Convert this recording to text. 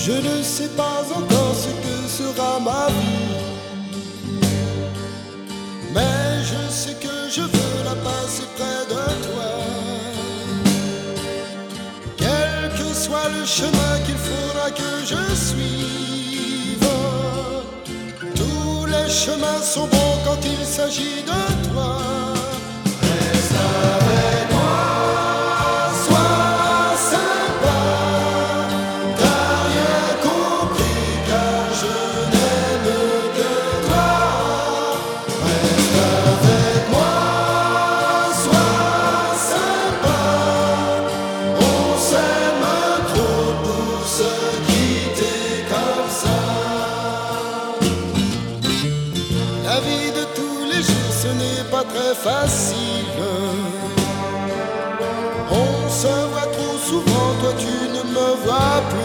Je ne sais pas encore ce que sera ma vie, mais je sais que je veux la passer près de toi. Quel que soit le chemin qu'il faudra que je suive, tous les chemins sont bons quand il s'agit de toi. Reste avec moi, sois sympa. T'as rien compris car je n'aime que toi. Reste avec moi, sois sympa. On s'aime trop pour se quitter comme ça. La vie de tous les jours, ce n'est pas très facile. On se voit trop souvent, toi tu ne me vois plus.